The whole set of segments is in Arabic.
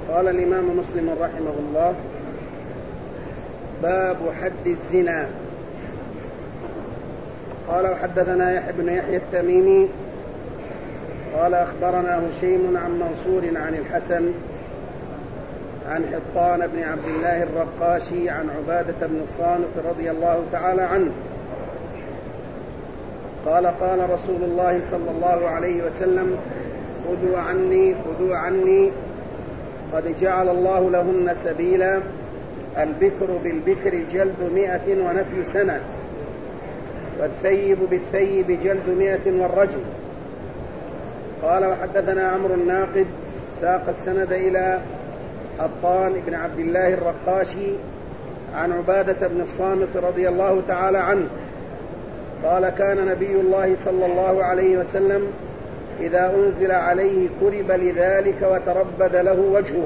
قال الإمام مسلم رحمه الله: باب حد الزنا. قال: وحدثنا يحيى بن يحيى التميمي قال: أخبرنا هشيم عن منصور عن الحسن عن حطان بن عبد الله الرقاشي عن عبادة بن الصامت رضي الله تعالى عنه قال: قال رسول الله صلى الله عليه وسلم: خذوا عني قد جعل الله لهن سبيلا، البكر بالبكر جلد 100 ونفي سنة، والثيب بالثيب جلد 100 والرجم. قال: وحدثنا عمرو الناقد ساق السند إلى حطان بن عبد الله الرقاشي عن عبادة بن الصامت رضي الله تعالى عنه قال: كان نبي الله صلى الله عليه وسلم إذا أنزل عليه كرب لذلك وتربد له وجهه.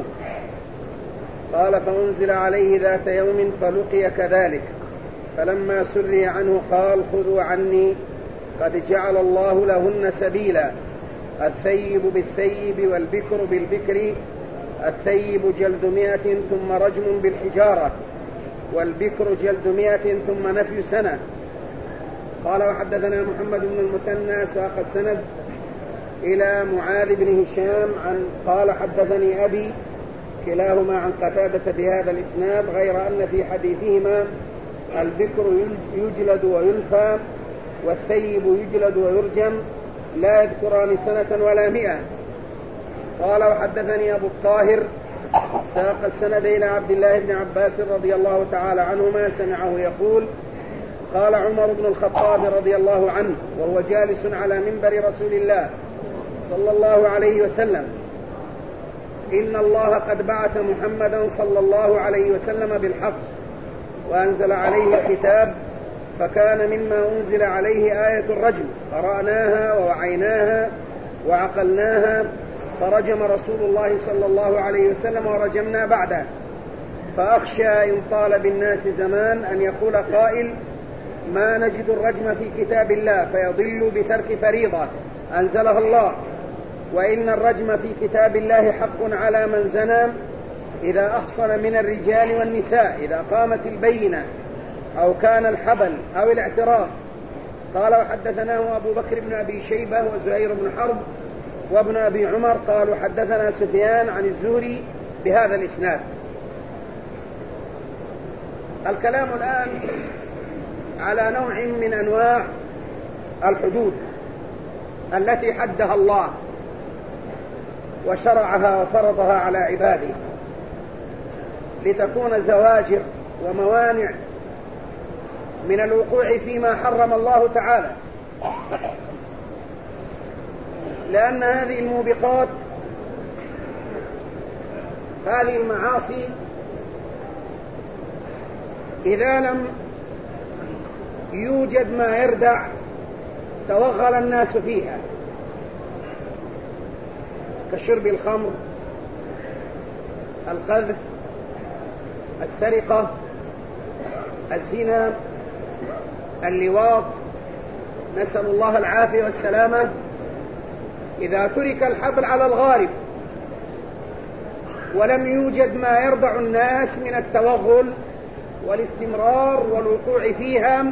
قال: فأنزل عليه ذات يوم فلقي كذلك، فلما سري عنه قال: خذوا عني قد جعل الله لهن سبيلا، الثيب بالثيب والبكر بالبكر، الثيب جلد 100 ثم رجم بالحجارة، والبكر جلد 100 ثم نفي سنة. قال: وحدثنا محمد بن المثنى ساق السند إلى معاذ بن هشام قال: حدثني أبي، كلاهما عن قتادة بهذا الإسناد، غير أن في حديثهما البكر يجلد ويلفى والثيب يجلد ويرجم، لا يذكران سنة ولا 100. قال: وحدثني أبو الطاهر ساق السند إلى عبد الله بن عباس رضي الله تعالى عنهما سمعه يقول: قال عمر بن الخطاب رضي الله عنه وهو جالس على منبر رسول الله صلى الله عليه وسلم: إن الله قد بعث محمدا صلى الله عليه وسلم بالحق وأنزل عليه الكتاب، فكان مما أنزل عليه آية الرجم، قرأناها ووعيناها وعقلناها، فرجم رسول الله صلى الله عليه وسلم ورجمنا بعده، فأخشى إن طال بالناس زمان أن يقول قائل: ما نجد الرجم في كتاب الله، فيضل بترك فريضة أنزلها الله، وإن الرجم في كتاب الله حق على من زنى إذا أحصن من الرجال والنساء، إذا قامت البينة أو كان الحبل أو الاعتراف. قال: وحدثناه أبو بكر بن أبي شيبة وزهير بن حرب وابن أبي عمر قالوا: حدثنا سفيان عن الزهري بهذا الإسناد. الكلام الآن على نوع من أنواع الحدود التي حدها الله وشرعها وفرضها على عباده لتكون زواجر وموانع من الوقوع فيما حرم الله تعالى، لأن هذه الموبقات، هذه المعاصي، إذا لم يوجد ما يردع توغل الناس فيها، كشرب الخمر، القذف، السرقة، الزنا، اللواط، نسأل الله العافية والسلامة. إذا ترك الحبل على الغارب ولم يوجد ما يردع الناس من التوغل والاستمرار والوقوع فيها،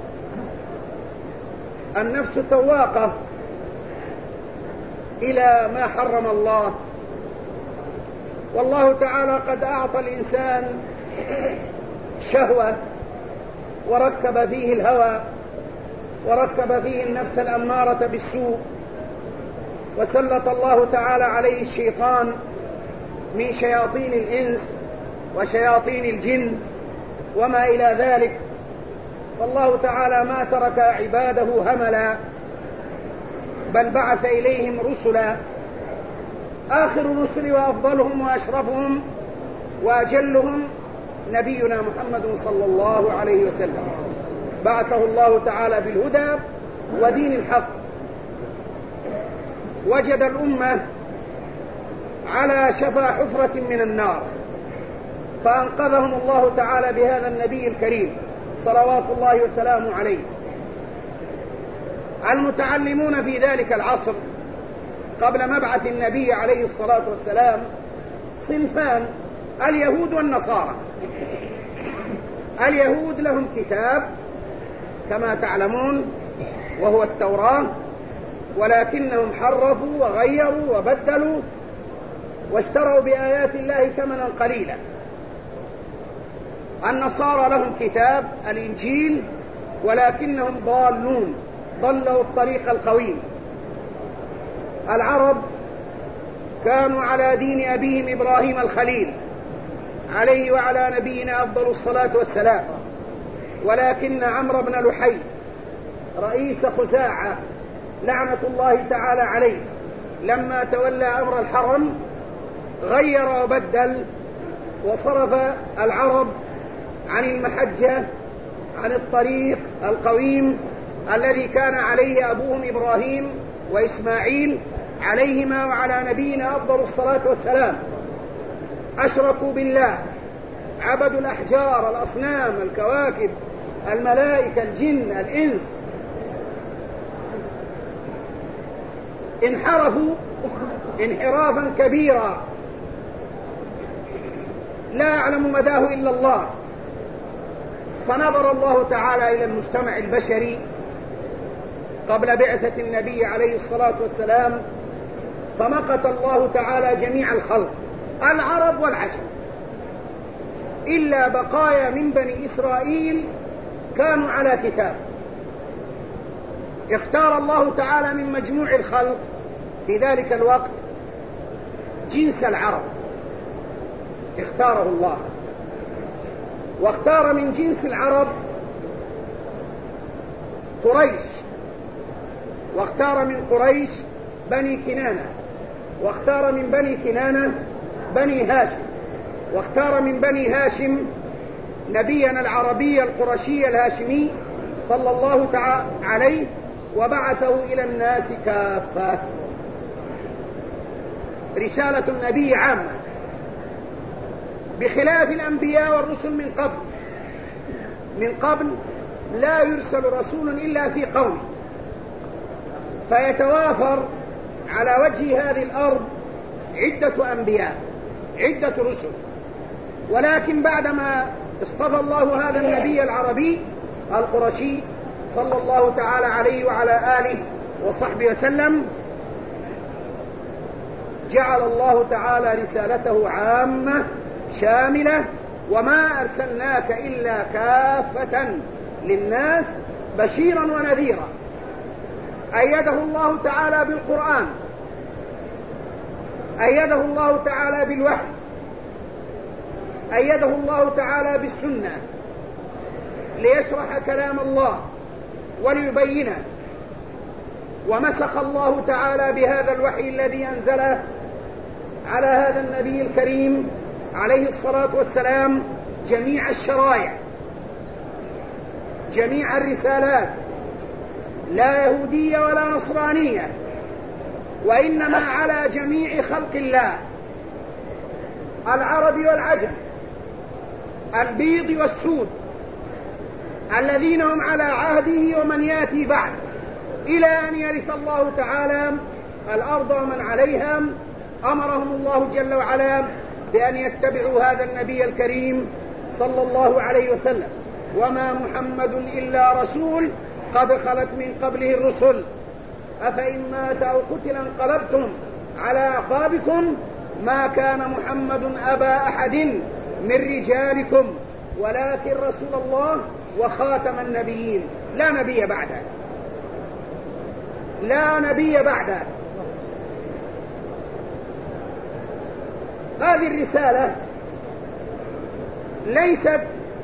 النفس تواقة إلى ما حرم الله. والله تعالى قد أعطى الإنسان شهوة وركب فيه الهوى وركب فيه النفس الأمارة بالسوء، وسلط الله تعالى عليه الشيطان من شياطين الإنس وشياطين الجن وما إلى ذلك. فالله تعالى ما ترك عباده هملا، بل بعث إليهم رسلا، آخر الرسل وأفضلهم وأشرفهم وأجلهم نبينا محمد صلى الله عليه وسلم، بعثه الله تعالى بالهدى ودين الحق. وجد الأمة على شفا حفرة من النار، فأنقذهم الله تعالى بهذا النبي الكريم صلوات الله وسلامه عليه. المتعلمون في ذلك العصر قبل مبعث النبي عليه الصلاة والسلام صنفان: اليهود والنصارى. اليهود لهم كتاب كما تعلمون وهو التوراة، ولكنهم حرفوا وغيروا وبدلوا واشتروا بآيات الله ثمنا قليلا. النصارى لهم كتاب الإنجيل، ولكنهم ضالون، ضلوا الطريق القويم. العرب كانوا على دين أبيهم إبراهيم الخليل عليه وعلى نبينا أفضل الصلاة والسلام، ولكن عمرو بن لحي رئيس خزاعة لعنة الله تعالى عليه لما تولى أمر الحرم غير وبدل، وصرف العرب عن المحجة، عن الطريق القويم الذي كان عليه أبوهم إبراهيم وإسماعيل عليهما وعلى نبينا أفضل الصلاة والسلام. أشركوا بالله، عبدوا الأحجار، الأصنام، الكواكب، الملائكة، الجن، الإنس، انحرفوا انحرافا كبيرا لا يعلم مداه إلا الله. فنظر الله تعالى إلى المجتمع البشري قبل بعثة النبي عليه الصلاة والسلام، فمقت الله تعالى جميع الخلق العرب والعجم، إلا بقايا من بني إسرائيل كانوا على كتاب. اختار الله تعالى من مجموع الخلق في ذلك الوقت جنس العرب، اختاره الله، واختار من جنس العرب قريش، واختار من قريش بني كنانة، واختار من بني كنانة بني هاشم، واختار من بني هاشم نبينا العربي القرشي الهاشمي صلى الله تعالى عليه، وبعثه إلى الناس كافة. رسالة النبي عامة بخلاف الأنبياء والرسل من قبل لا يرسل رسول إلا في قوم، فيتوافر على وجه هذه الأرض عدة أنبياء، عدة رسل، ولكن بعدما اصطفى الله هذا النبي العربي القرشي صلى الله تعالى عليه وعلى آله وصحبه وسلم، جعل الله تعالى رسالته عامة شاملة: وما أرسلناك إلا كافة للناس بشيرا ونذيرا. أيده الله تعالى بالقرآن، أيده الله تعالى بالوحي، أيده الله تعالى بالسنة ليشرح كلام الله وليبينه، ومسخ الله تعالى بهذا الوحي الذي أنزله على هذا النبي الكريم عليه الصلاة والسلام جميع الشرائع، جميع الرسالات، لا يهودية ولا نصرانية، وإنما على جميع خلق الله، العرب والعجم، البيض والسود، الذين هم على عهده ومن يأتي بعد، إلى أن يرث الله تعالى الأرض ومن عليها. أمرهم الله جل وعلا بأن يتبعوا هذا النبي الكريم صلى الله عليه وسلم: وما محمد إلا رسول قد خلت من قبله الرسل أفإن مات أو قتل انقلبتم على أعقابكم ما كان محمد أبا أحد من رجالكم ولكن رسول الله وخاتم النبيين، لا نبي بعده، لا نبي بعده. هذه الرسالة ليست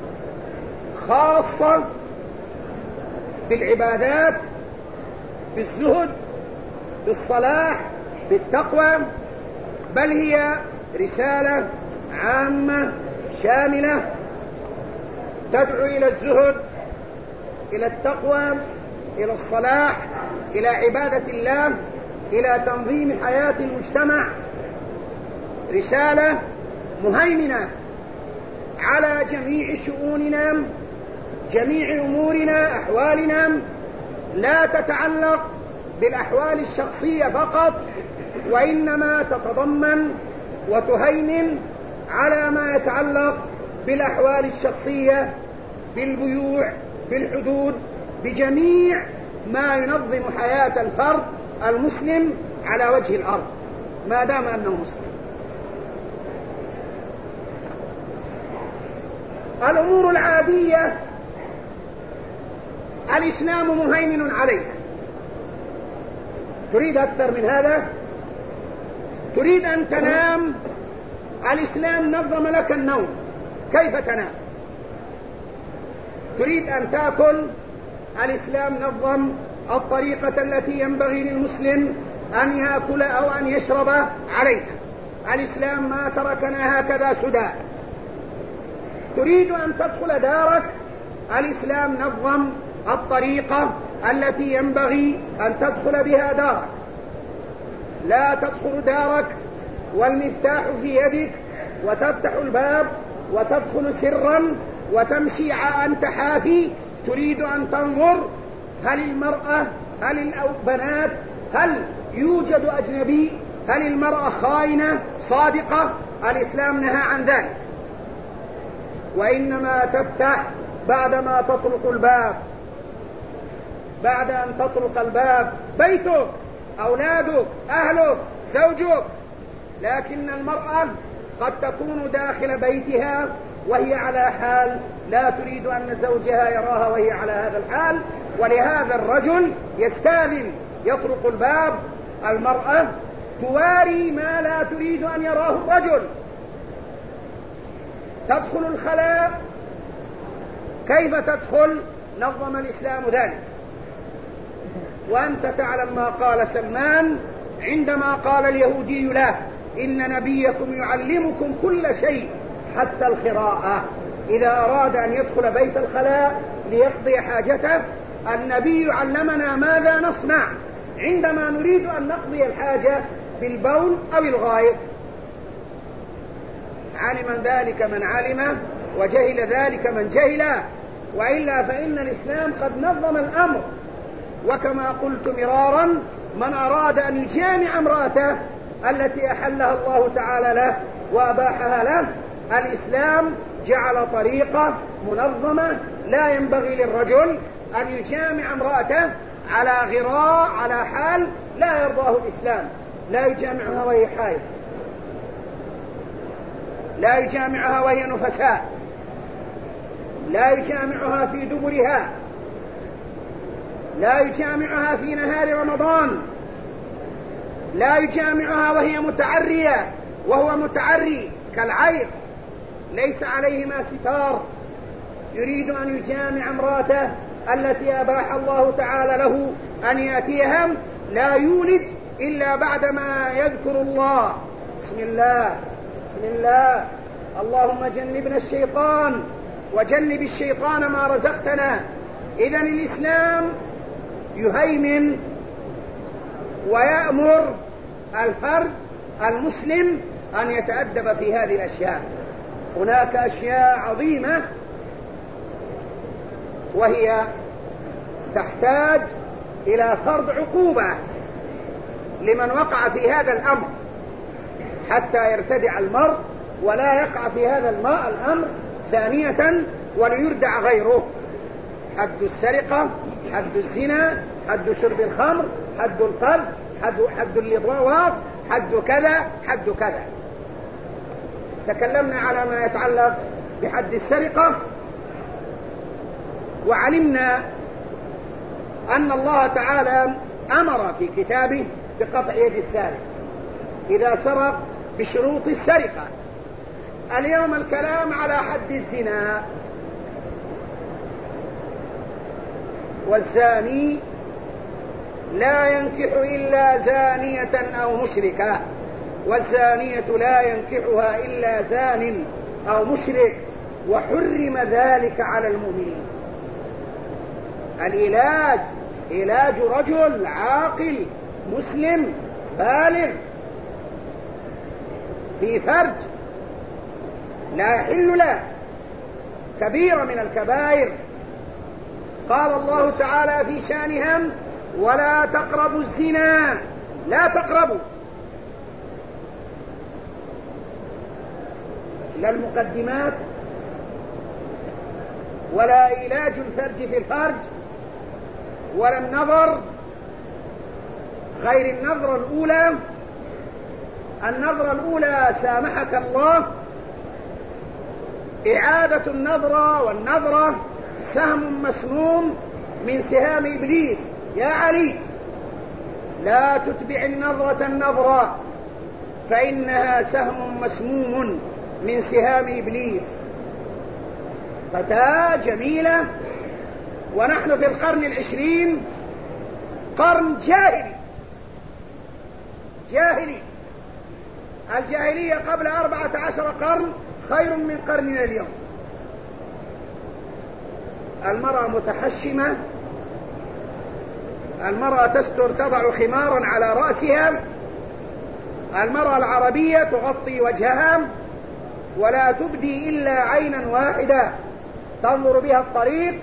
خاصة بالعبادات، بالزهد، بالصلاح، بالتقوى، بل هي رسالة عامة شاملة تدعو إلى الزهد، إلى التقوى، إلى الصلاح، إلى عبادة الله، إلى تنظيم حياة المجتمع. رسالة مهيمنة على جميع شؤوننا، جميع أمورنا، أحوالنا، لا تتعلق بالأحوال الشخصية فقط، وإنما تتضمن وتهيمن على ما يتعلق بالأحوال الشخصية، بالبيوع، بالحدود، بجميع ما ينظم حياة الفرد المسلم على وجه الأرض ما دام أنه مسلم. الأمور العادية الإسلام مهيمن عليها. تريد أكثر من هذا؟ تريد أن تنام؟ الإسلام نظم لك النوم، كيف تنام؟ تريد أن تأكل؟ الإسلام نظم الطريقة التي ينبغي للمسلم أن يأكل أو أن يشرب عليها. الإسلام ما تركنا هكذا سدى. تريد أن تدخل دارك؟ الإسلام نظم الطريقة التي ينبغي أن تدخل بها دارك. لا تدخل دارك والمفتاح في يدك وتفتح الباب وتدخل سرا وتمشي أنت حافي. تريد أن تنظر هل المرأة، هل البنات، هل يوجد أجنبي، هل المرأة خائنة صادقة. الإسلام نهى عن ذلك، وإنما تفتح بعدما تطرق الباب. بعد أن تطرق الباب بيتك، أولادك، أهلك، زوجك. لكن المرأة قد تكون داخل بيتها وهي على حال لا تريد أن زوجها يراها وهي على هذا الحال، ولهذا الرجل يستاذن يطرق الباب. المرأة تواري ما لا تريد أن يراه الرجل. تدخل الخلاء، كيف تدخل؟ نظم الإسلام ذلك. وأنت تعلم ما قال سلمان عندما قال اليهودي له: إن نبيكم يعلمكم كل شيء حتى الخراءة. إذا أراد أن يدخل بيت الخلاء ليقضي حاجته، النبي علمنا ماذا نصنع عندما نريد أن نقضي الحاجة بالبول أو الغائط. علم ذلك من علم وجهل ذلك من جهل، وإلا فإن الإسلام قد نظم الأمر. وكما قلت مرارا، من أراد أن يجامع امرأته التي أحلها الله تعالى له وأباحها له، الإسلام جعل طريقة منظمة. لا ينبغي للرجل أن يجامع امرأته على غراء، على حال لا يرضاه الإسلام. لا يجامعها وهي حائض، لا يجامعها وهي نفساء، لا يجامعها في دبرها، لا يجامعها في نهار رمضان، لا يجامعها وهي متعرية وهو متعري كالعير ليس عليهما ستار. يريد أن يجامع امرأته التي أباح الله تعالى له أن يأتيها، لا يولد إلا بعدما يذكر الله. بسم الله بسم الله، اللهم جنبنا الشيطان وجنب الشيطان ما رزقتنا. إذن الإسلام يهيمن ويأمر الفرد المسلم أن يتأدب في هذه الأشياء. هناك أشياء عظيمة وهي تحتاج إلى فرض عقوبة لمن وقع في هذا الأمر حتى يرتدع المرء ولا يقع في هذا الأمر ثانية وليردع غيره. حد السرقة، حد الزنا، حد شرب الخمر، حد القذف، حد اللواط، حد كذا، حد كذا. تكلمنا على ما يتعلق بحد السرقة، وعلمنا أن الله تعالى أمر في كتابه بقطع يد السارق إذا سرق بشروط السرقة. اليوم الكلام على حد الزنا. والزاني لا ينكح إلا زانية أو مشركة، والزانية لا ينكحها إلا زان أو مشرك، وحرم ذلك على المؤمنين. العلاج علاج رجل عاقل مسلم بالغ في فرج لا يحل له كبيرة من الكبائر. قال الله تعالى في شانهم: ولا تقربوا الزنا. لا تقربوا. لا المقدمات ولا علاج الفرج في الفرج ولا النظر غير النظرة الأولى. النظرة الأولى سامحك الله، إعادة النظرة، والنظرة سهم مسموم من سهام إبليس. يا علي لا تتبع النظرة النظرة فإنها سهم مسموم من سهام إبليس. فتاة جميلة، ونحن في القرن 20، قرن جاهلي. الجاهلية قبل 14 قرن خير من قرننا اليوم. المرأة متحشمة، المرأة تستر، تضع خمارا على رأسها، المرأة العربية تغطي وجهها ولا تبدي إلا عينا واحدة تنظر بها الطريق.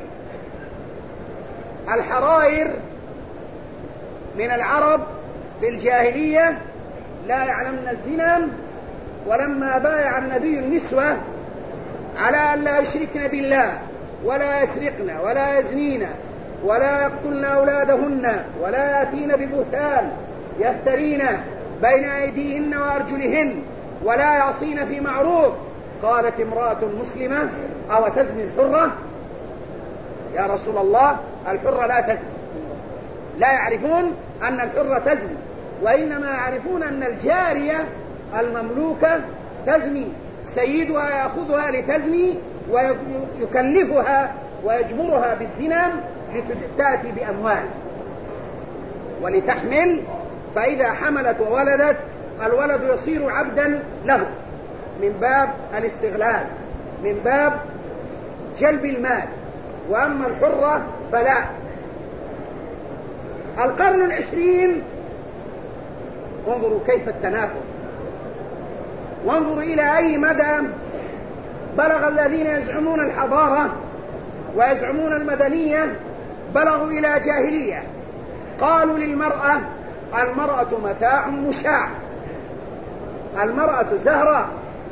الحرائر من العرب في الجاهلية لا يعلمن الزنا، ولما بايع النبي النسوة على أن لا يشركن بالله ولا يسرقن ولا يزنين ولا يقتلن أولادهن ولا يأتين ببهتان يفترين بين أيديهن وأرجلهن ولا يعصين في معروف، قالت امرأة مسلمة: أو تزني الحرة؟ يا رسول الله، الحرة لا تزني. لا يعرفون أن الحرة تزني، وإنما يعرفون أن الجارية المملوكة تزني، سيدها يأخذها لتزني ويكلفها ويجبرها بالزنا لتأتي بأموال ولتحمل، فإذا حملت وولدت الولد يصير عبدا له من باب الاستغلال، من باب جلب المال. وأما الحرة فلا. القرن 20 انظروا كيف التنافر، وانظروا إلى أي مدى بلغ الذين يزعمون الحضارة ويزعمون المدنية، بلغوا إلى جاهلية. قالوا للمرأة: المرأة متاع مشاع، المرأة زهرة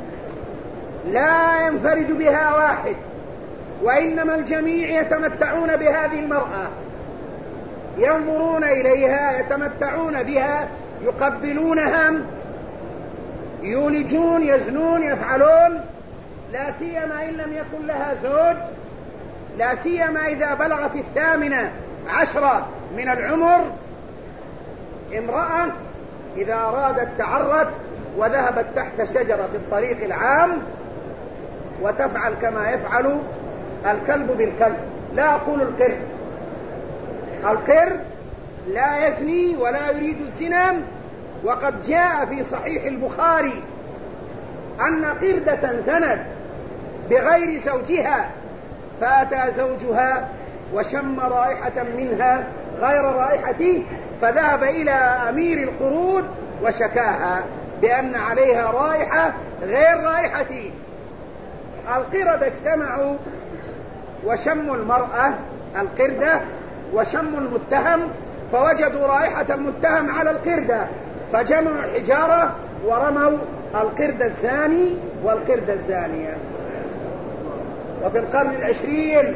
لا ينفرد بها واحد، وإنما الجميع يتمتعون بهذه المرأة، ينظرون إليها، يتمتعون بها، يقبلونها، يولجون، يزنون، يفعلون، لا سيما إن لم يكن لها زوج، لا سيما إذا بلغت 18 من العمر. امرأة إذا أرادت تعرت وذهبت تحت شجرة في الطريق العام وتفعل كما يفعل الكلب بالكلب. لا أقول القرد، القرد لا يزني ولا يريد الزنا، وقد جاء في صحيح البخاري أن قردة زنت بغير زوجها، فأتى زوجها وشم رائحة منها غير رائحته، فذهب إلى أمير القرود وشكاها بأن عليها رائحة غير رائحته. القردة اجتمعوا وشموا المرأة القردة وشموا المتهم، فوجدوا رائحة المتهم على القردة، فجمعوا حجارة ورموا القرد الزاني والقرد الزانية. وفي القرن 20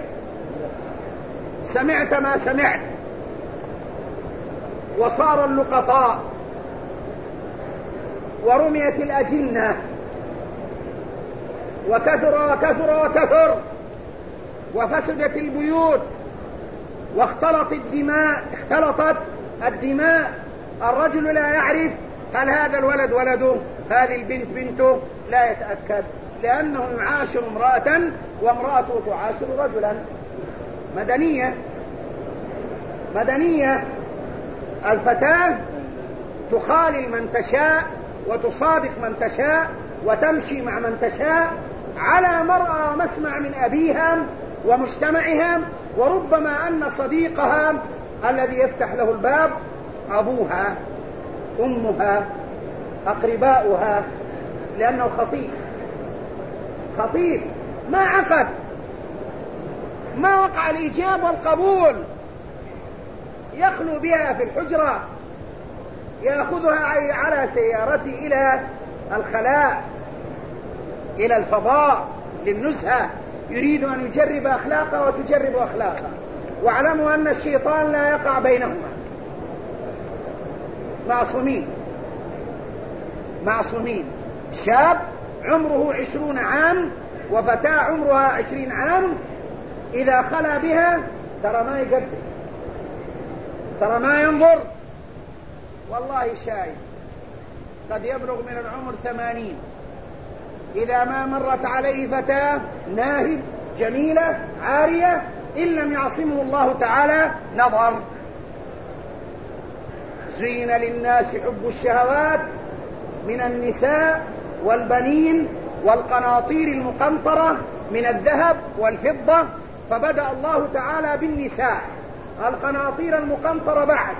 سمعت ما سمعت، وصار اللقطاء ورميت الأجنة وكثر وكثر وكثر، وفسدت البيوت واختلطت الدماء. الرجل لا يعرف هل هذا الولد ولده، هذه البنت بنته، لا يتأكد، لأنه يعاشر امرأة وامرأته تعاشر رجلا. مدنية. الفتاة تخالل من تشاء وتصادق من تشاء وتمشي مع من تشاء على مرأى ومسمع من أبيها ومجتمعها، وربما أن صديقها الذي يفتح له الباب أبوها، أمها، أقرباؤها، لأنه خطيب ما عقد، ما وقع الإيجاب والقبول، يخلو بها في الحجرة، يأخذها على سيارته إلى الخلاء، إلى الفضاء للنزهة، يريد أن يجرب أخلاقه وتجرب أخلاقه. واعلموا أن الشيطان لا يقع بينهما، معصومين. شاب عمره 20 عام وفتاة عمرها 20 عام إذا خلا بها ترى ما يقدر، ترى ما ينظر. والله شايب قد يبلغ من العمر 80 إذا ما مرت عليه فتاة ناهب جميلة عارية إن لم يعصمه الله تعالى نظر. زين للناس حب الشهوات من النساء والبنين والقناطير المقنطرة من الذهب والفضة، فبدأ الله تعالى بالنساء. القناطير المقنطرة بعد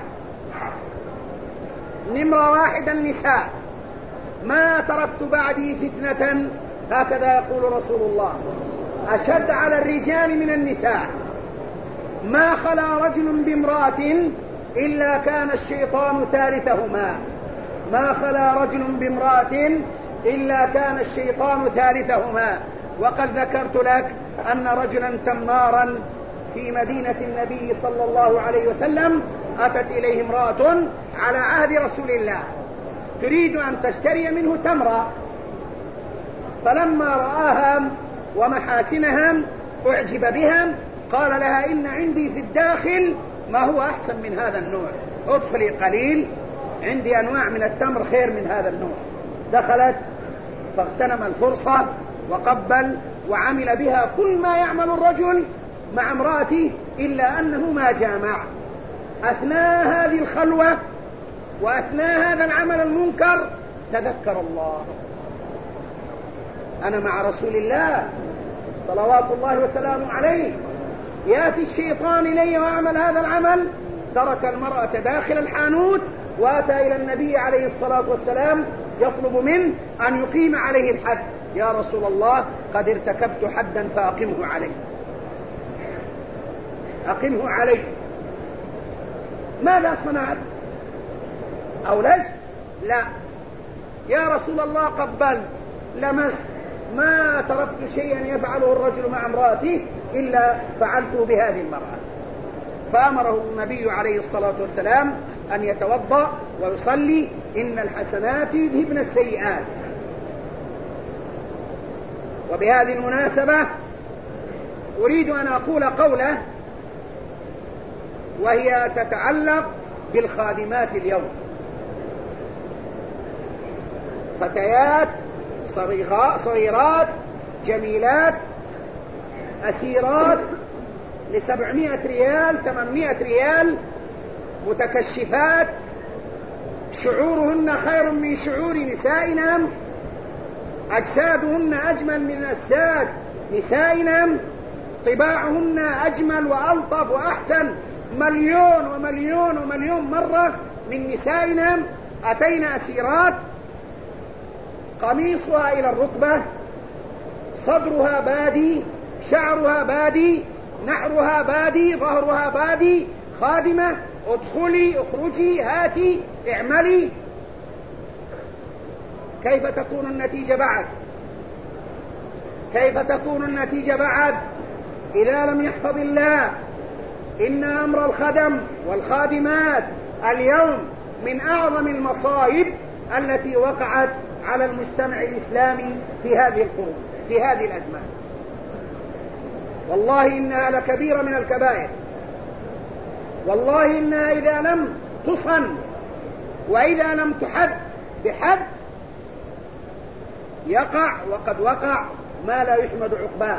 نمرة 1 النساء. ما تركت بعدي فتنة، هكذا يقول رسول الله، أشد على الرجال من النساء. ما خلا رجل بامرأة إلا كان الشيطان ثالثهما، ما خلا رجل بامرأة إلا كان الشيطان ثالثهما. وقد ذكرت لك أن رجلا تمارا في مدينة النبي صلى الله عليه وسلم أتت إليه امرأة على عهد رسول الله تريد أن تشتري منه تمرة، فلما رآها ومحاسنها أعجب بها، قال لها إن عندي في الداخل ما هو أحسن من هذا النوع، ادخلي قليل، عندي أنواع من التمر خير من هذا النوع. دخلت فاغتنم الفرصة وقبل وعمل بها كل ما يعمل الرجل مع امرأته إلا أنه ما جامع. أثناء هذه الخلوة وأثناء هذا العمل المنكر تذكر الله، أنا مع رسول الله صلوات الله وسلامه عليه، يأتي الشيطان إلي وأعمل هذا العمل. ترك المرأة داخل الحانوت وأتى إلى النبي عليه الصلاة والسلام يطلب منه أن يقيم عليه الحد. يا رسول الله قد ارتكبت حدا فأقمه عليه، أقمه عليه. ماذا صنعت؟ أولجت؟ لا. يا رسول الله قبلت، لمست، ما تركت شيئا يفعله الرجل مع امرأته إلا فعلته بهذه المرأة. فأمره النبي عليه الصلاة والسلام أن يتوضأ ويصلي، إن الحسنات يذهبن السيئات. وبهذه المناسبة أريد أن أقول قولة وهي تتعلق بالخادمات اليوم. فتيات صغيرات جميلات أسيرات ل700 ريال 800 ريال، متكشفات، شعورهن خير من شعور نسائنا، أجسادهن أجمل من أجساد نسائنا، طباعهن أجمل وألطف وأحسن مليون ومليون ومليون مرة من نسائنا. أتينا أسيرات قميصها إلى الركبة، صدرها بادي، شعرها بادي، نحرها بادي، ظهرها بادي، خادمة. ادخلي اخرجي هاتي اعملي. كيف تكون النتيجة بعد؟ كيف تكون النتيجة بعد إذا لم يحفظ الله؟ إن أمر الخدم والخادمات اليوم من أعظم المصائب التي وقعت على المجتمع الإسلامي في هذه القرون، في هذه الأزمان. والله إنها لكبيرة من الكبائر. والله إنها إذا لم تصن وإذا لم تحد بحد يقع، وقد وقع ما لا يحمد عقباه.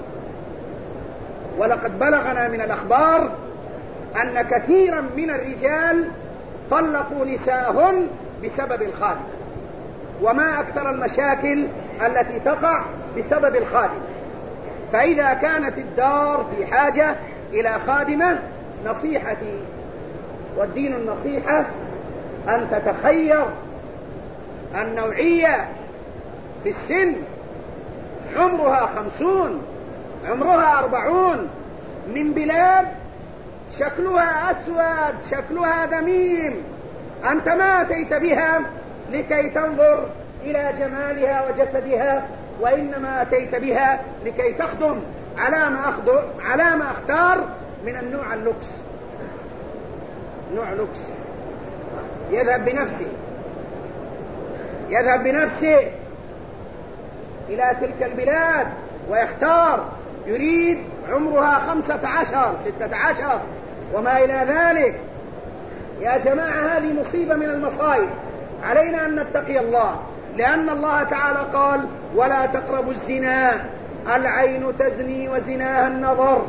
ولقد بلغنا من الأخبار أن كثيرا من الرجال طلقوا نساءهم بسبب الخادم، وما أكثر المشاكل التي تقع بسبب الخادم. فإذا كانت الدار في حاجة إلى خادمة، نصيحتي والدين النصيحة أن تتخير النوعية في السن، عمرها 50 عمرها 40 من بلاد شكلها أسود شكلها دميم، أنت ما أتيت بها لكي تنظر إلى جمالها وجسدها وإنما أتيت بها لكي تخدم على ما أختار من النوع اللوكس، نوع لوكس، يذهب بنفسه إلى تلك البلاد ويختار، يريد عمرها 15 16 وما إلى ذلك. يا جماعة هذه مصيبة من المصائب، علينا أن نتقي الله، لأن الله تعالى قال ولا تقربوا الزنا، العين تزني وزناها النظر،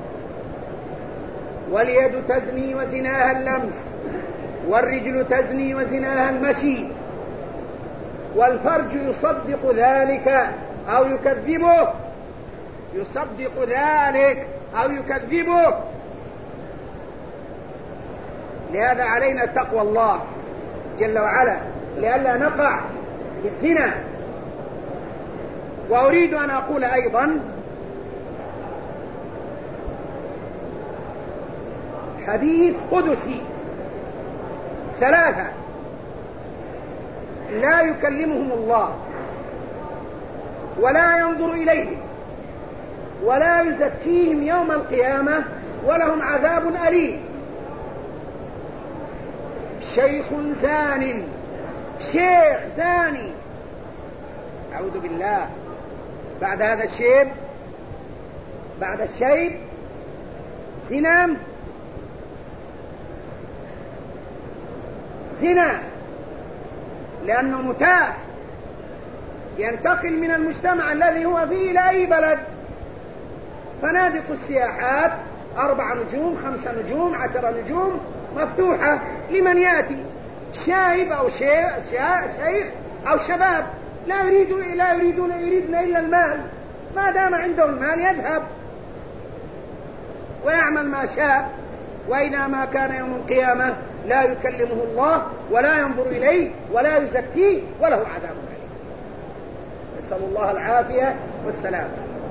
واليد تزني وزناها اللمس، والرجل تزني وزناها المشي، والفرج يصدق ذلك أو يكذبه، يصدق ذلك أو يكذبه. لهذا علينا تقوى الله جل وعلا لئلا نقع في الزنا. وأريد أن أقول أيضا حديث قدسي 3 لا يكلمهم الله ولا ينظر إليهم ولا يزكيهم يوم القيامة ولهم عذاب أليم: شيخ زان، شيخ زاني، أعوذ بالله، بعد هذا الشيب، بعد الشيب زنا، لأنه متاح ينتقل من المجتمع الذي هو فيه إلى أي بلد. فنادق السياحات 4 نجوم 5 نجوم 10 نجوم مفتوحة لمن يأتي، شايب أو شيخ أو شباب لا يريدون إلا المال، ما دام عنده المال يذهب ويعمل ما شاء. وإذا ما كان يوم القيامة لا يكلمه الله ولا ينظر إليه ولا يزكيه وله عذاب أليم. نسأل الله العافية والسلام.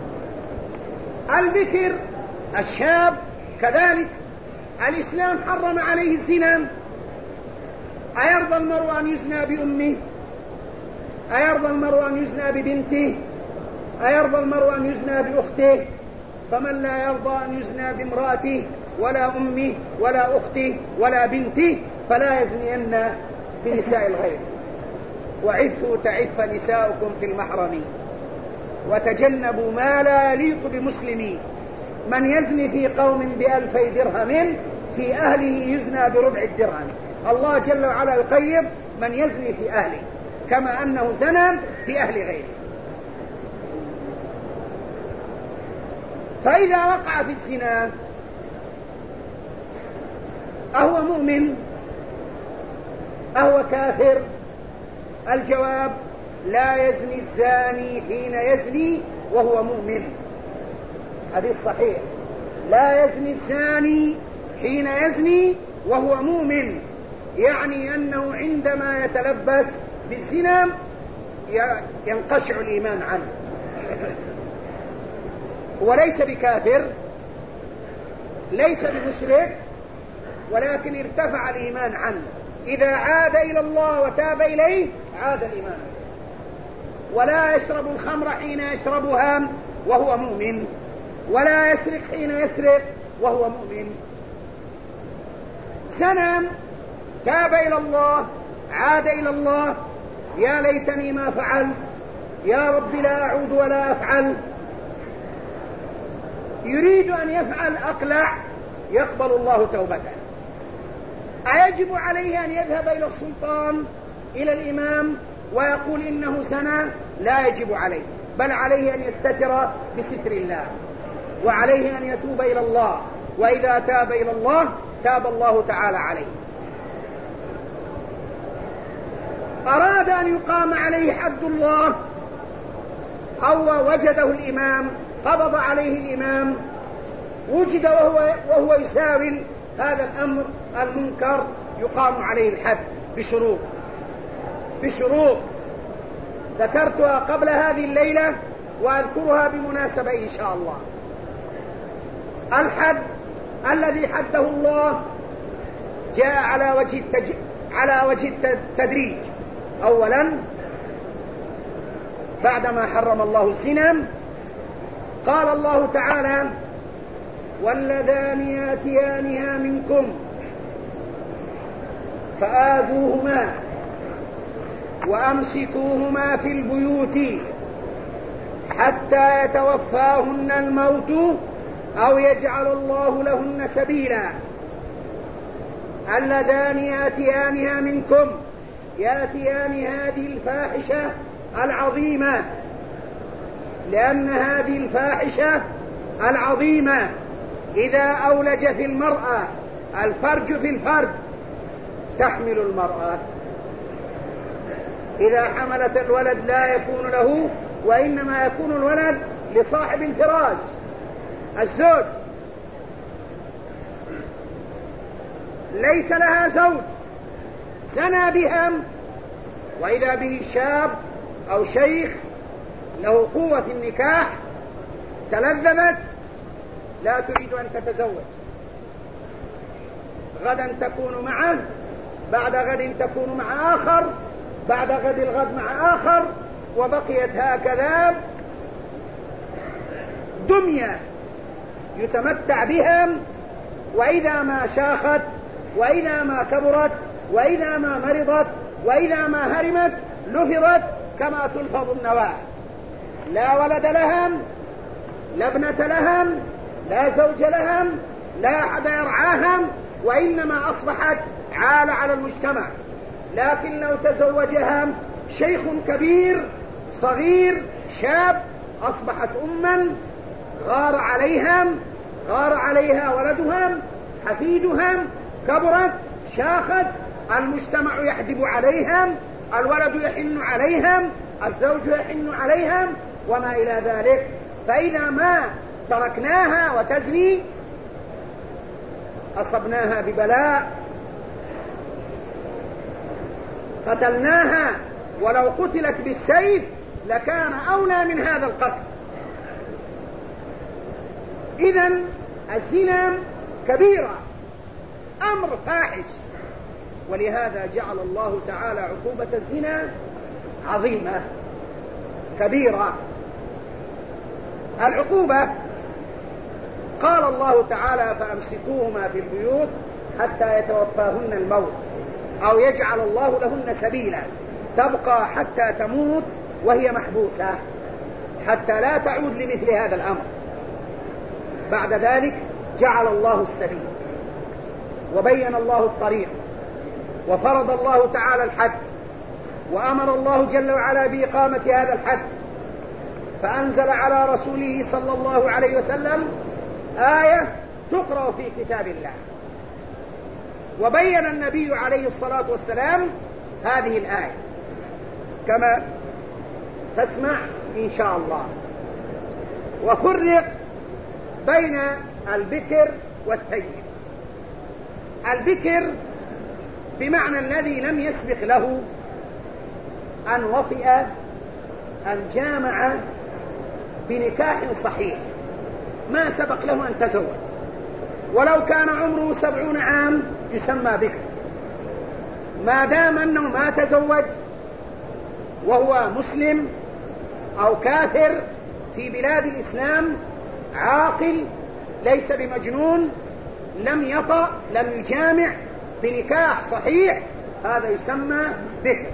البكر الشاب كذلك الإسلام حرم عليه الزنا. أيرضى المرء أن يزنى بأمه؟ أيرضى المرء أن يزنى ببنته؟ أيرضى المرء أن يزنى بأخته؟ فمن لا يرضى أن يزنى بامرأته ولا أمه ولا أخته ولا بنته فلا يزنين بنساء الغير. وعفوا تعف نساؤكم في المحرم وتجنبوا ما لا يليق بمسلمين. من يزني في قوم ب2000 درهم في أهله يزنى بربع الدرهم. الله جل وعلا يقيد من يزني في أهله كما أنه زنى في أهل غيره. فإذا وقع في الزنا أهو مؤمن أهو كافر؟ الجواب: لا يزني الزاني حين يزني وهو مؤمن. حديث صحيح: لا يزني الزاني حين يزني وهو مؤمن، يعني أنه عندما يتلبس بالزنا ينقشع الإيمان عنه. وليس بكافر، ليس بمشرك، ولكن ارتفع الإيمان عنه. إذا عاد إلى الله وتاب إليه عاد الإيمان. ولا يشرب الخمر حين يشربها وهو مؤمن، ولا يسرق حين يسرق وهو مؤمن. زنى، تاب إلى الله، عاد إلى الله: يا ليتني ما فعلت، يا رب لا أعود ولا أفعل. يريد أن يفعل أقلع، يقبل الله توبته. أيجب عليه أن يذهب إلى السلطان إلى الإمام ويقول إنه زنى؟ لا يجب عليه، بل عليه أن يستتر بستر الله، وعليه أن يتوب إلى الله، وإذا تاب إلى الله تاب الله تعالى عليه. أراد أن يقام عليه حد الله أو وجده الإمام، قبض عليه الإمام، وجد وهو يساوي هذا الأمر المنكر، يقام عليه الحد بشروط ذكرتها قبل هذه الليلة وأذكرها بمناسبة إن شاء الله. الحد الذي حده الله جاء على وجه التدريج. أولا بعدما حرم الله الزنا. قال الله تعالى: واللذان ياتيانها منكم فآذوهما وأمسكوهما في البيوت حتى يتوفاهن الموت أو يجعل الله لهن سبيلا. اللذان ياتيانها منكم، ياتيان هذه الفاحشة العظيمة، لأن هذه الفاحشة العظيمة إذا أولج في المرأة الفرج في الفرج تحمل المرأة. إذا حملت الولد لا يكون له، وإنما يكون الولد لصاحب الفراش الزوج، ليس لها زوج زنى بها، وإذا به شاب أو شيخ له قوة النكاح تلذذت لا تريد أن تتزوج، غدا تكون معه، بعد غد تكون مع آخر، بعد غد الغد مع آخر، وبقيت هكذا دمية يتمتع بها. وإذا ما شاخت، وإذا ما كبرت، وإذا ما مرضت، وإذا ما هرمت لفظت كما تلفظ النواة، لا ولد لهم، لا ابنة لهم، لا زوج لهم، لا أحد يرعاهم، وإنما أصبحت عالة على المجتمع. لكن لو تزوجها شيخ كبير صغير شاب أصبحت أما، غار عليها ولدهم حفيدهم، كبرت شاخت، المجتمع يحدب عليهم، الولد يحن عليهم، الزوج يحن عليهم، وما إلى ذلك. فإذا ما تركناها وتزني أصبناها ببلاء، قتلناها، ولو قتلت بالسيف لكان أولى من هذا القتل. إذن الزنا كبيرة، أمر فاحش، ولهذا جعل الله تعالى عقوبة الزنا عظيمة كبيرة. العقوبة قال الله تعالى: فأمسكوهما في البيوت حتى يتوفاهن الموت أو يجعل الله لهن سبيلا، تبقى حتى تموت وهي محبوسة حتى لا تعود لمثل هذا الأمر. بعد ذلك جعل الله السبيل وبين الله الطريق وفرض الله تعالى الحد، وأمر الله جل وعلا بإقامة هذا الحد، فأنزل على رسوله صلى الله عليه وسلم آية تقرأ في كتاب الله، وبين النبي عليه الصلاة والسلام هذه الآية كما تسمع إن شاء الله. وفرق بين البكر والثيب. البكر بمعنى الذي لم يسبق له أن وطئ، أن جامع بنكاح صحيح، ما سبق له أن تزوج، ولو كان عمره 70 عام يسمى بكر، ما دام أنه ما تزوج وهو مسلم أو كافر في بلاد الإسلام، عاقل ليس بمجنون، لم يطأ، لم يجامع بنكاح صحيح، هذا يسمى بكر.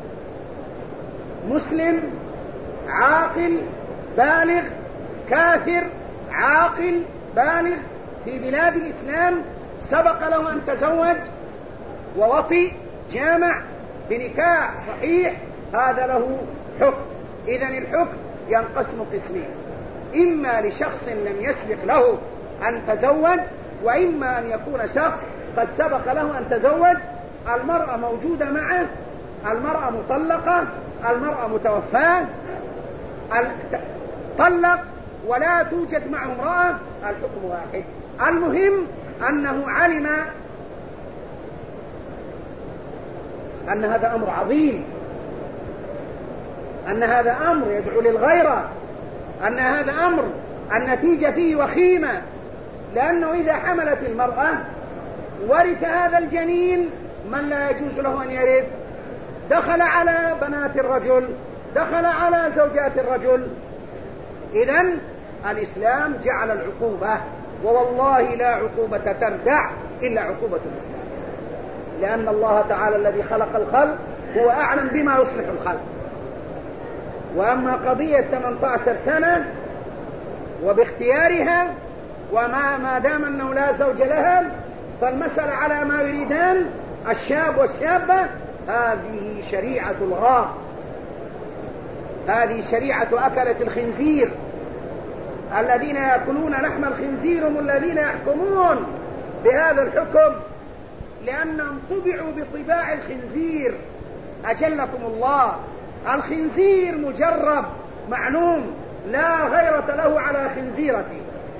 مسلم عاقل بالغ، كافر عاقل بالغ في بلاد الإسلام، سبق له أن تزوج ووطئ جامع بنكاح صحيح، هذا له حكم. إذن الحكم ينقسم قسمين: إما لشخص لم يسبق له أن تزوج، وإما أن يكون شخص قد سبق له أن تزوج، المرأة موجودة معه، المرأة مطلقة، المرأة متوفاة، طلق ولا توجد معه امرأة، الحكم واحد. المهم أنه علم أن هذا أمر عظيم، أن هذا أمر يدعو للغيرة، أن هذا أمر النتيجة فيه وخيمة، لأنه إذا حملت المرأة ورث هذا الجنين من لا يجوز له أن يرث، دخل على بنات الرجل دخل على زوجات الرجل. إذن الإسلام جعل العقوبة، ووالله لا عقوبة تردع إلا عقوبة الإسلام، لأن الله تعالى الذي خلق الخلق هو أعلم بما يصلح الخلق. وأما قضية 18 سنة وباختيارها وما دام أنه لا زوج لها، فالمسألة على ما يريدان الشاب والشابة. هذه شريعة الغاء، هذه شريعة أكلة الخنزير. الذين يأكلون لحم الخنزير هم الذين يحكمون بهذا الحكم، لأنهم طبعوا بطباع الخنزير. أجلكم الله، الخنزير مجرب معلوم، لا غيرة له على خنزيرته.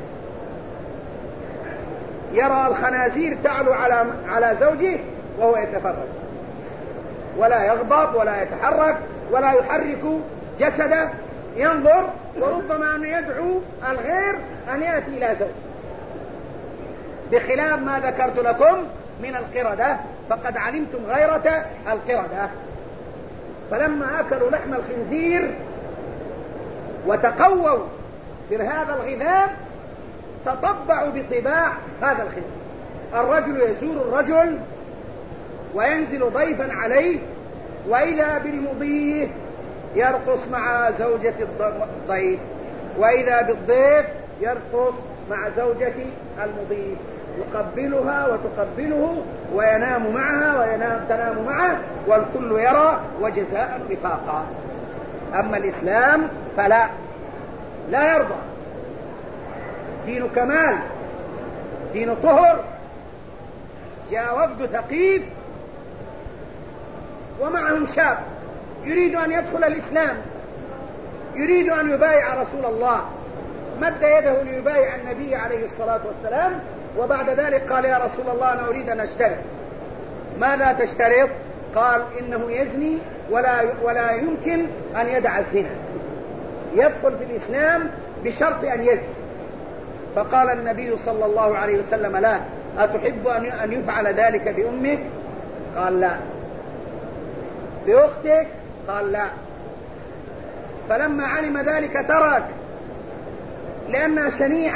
يرى الخنازير تعلو على زوجه وهو يتفرج، ولا يغضب ولا يتحرك ولا يحرك جسده، ينظر، وربما أن يدعو الغير أن يأتي إلى زوجه، بخلاف ما ذكرت لكم من القردة، فقد علمتم غيرة القردة. فلما أكلوا لحم الخنزير وتقووا بهذا الغذاء تطبعوا بطباع هذا الخنزير. الرجل يزور الرجل وينزل ضيفا عليه، وإذا بالمضيف يرقص مع زوجة الضيف، وإذا بالضيف يرقص مع زوجة المضيف، يقبلها وتقبله، وينام معها تنام معه، والكل يرى، وجزاء وفاقا. أما الإسلام فلا، لا يرضى، دين كمال، دين طهر. جاء وفد ثقيف ومعهم شاب يريد أن يدخل الإسلام، يريد أن يبايع رسول الله، مد يده ليبايع النبي عليه الصلاة والسلام، وبعد ذلك قال: يا رسول الله، أنا أريد أن أشترط. ماذا تشترط؟ قال: إنه يزني ولا يمكن أن يدع الزنا، يدخل في الإسلام بشرط أن يزني. فقال النبي صلى الله عليه وسلم: لا، أتحب أن يفعل ذلك بأمك؟ قال: لا. بأختك؟ قال: لا. فلما علم ذلك ترك، لأنها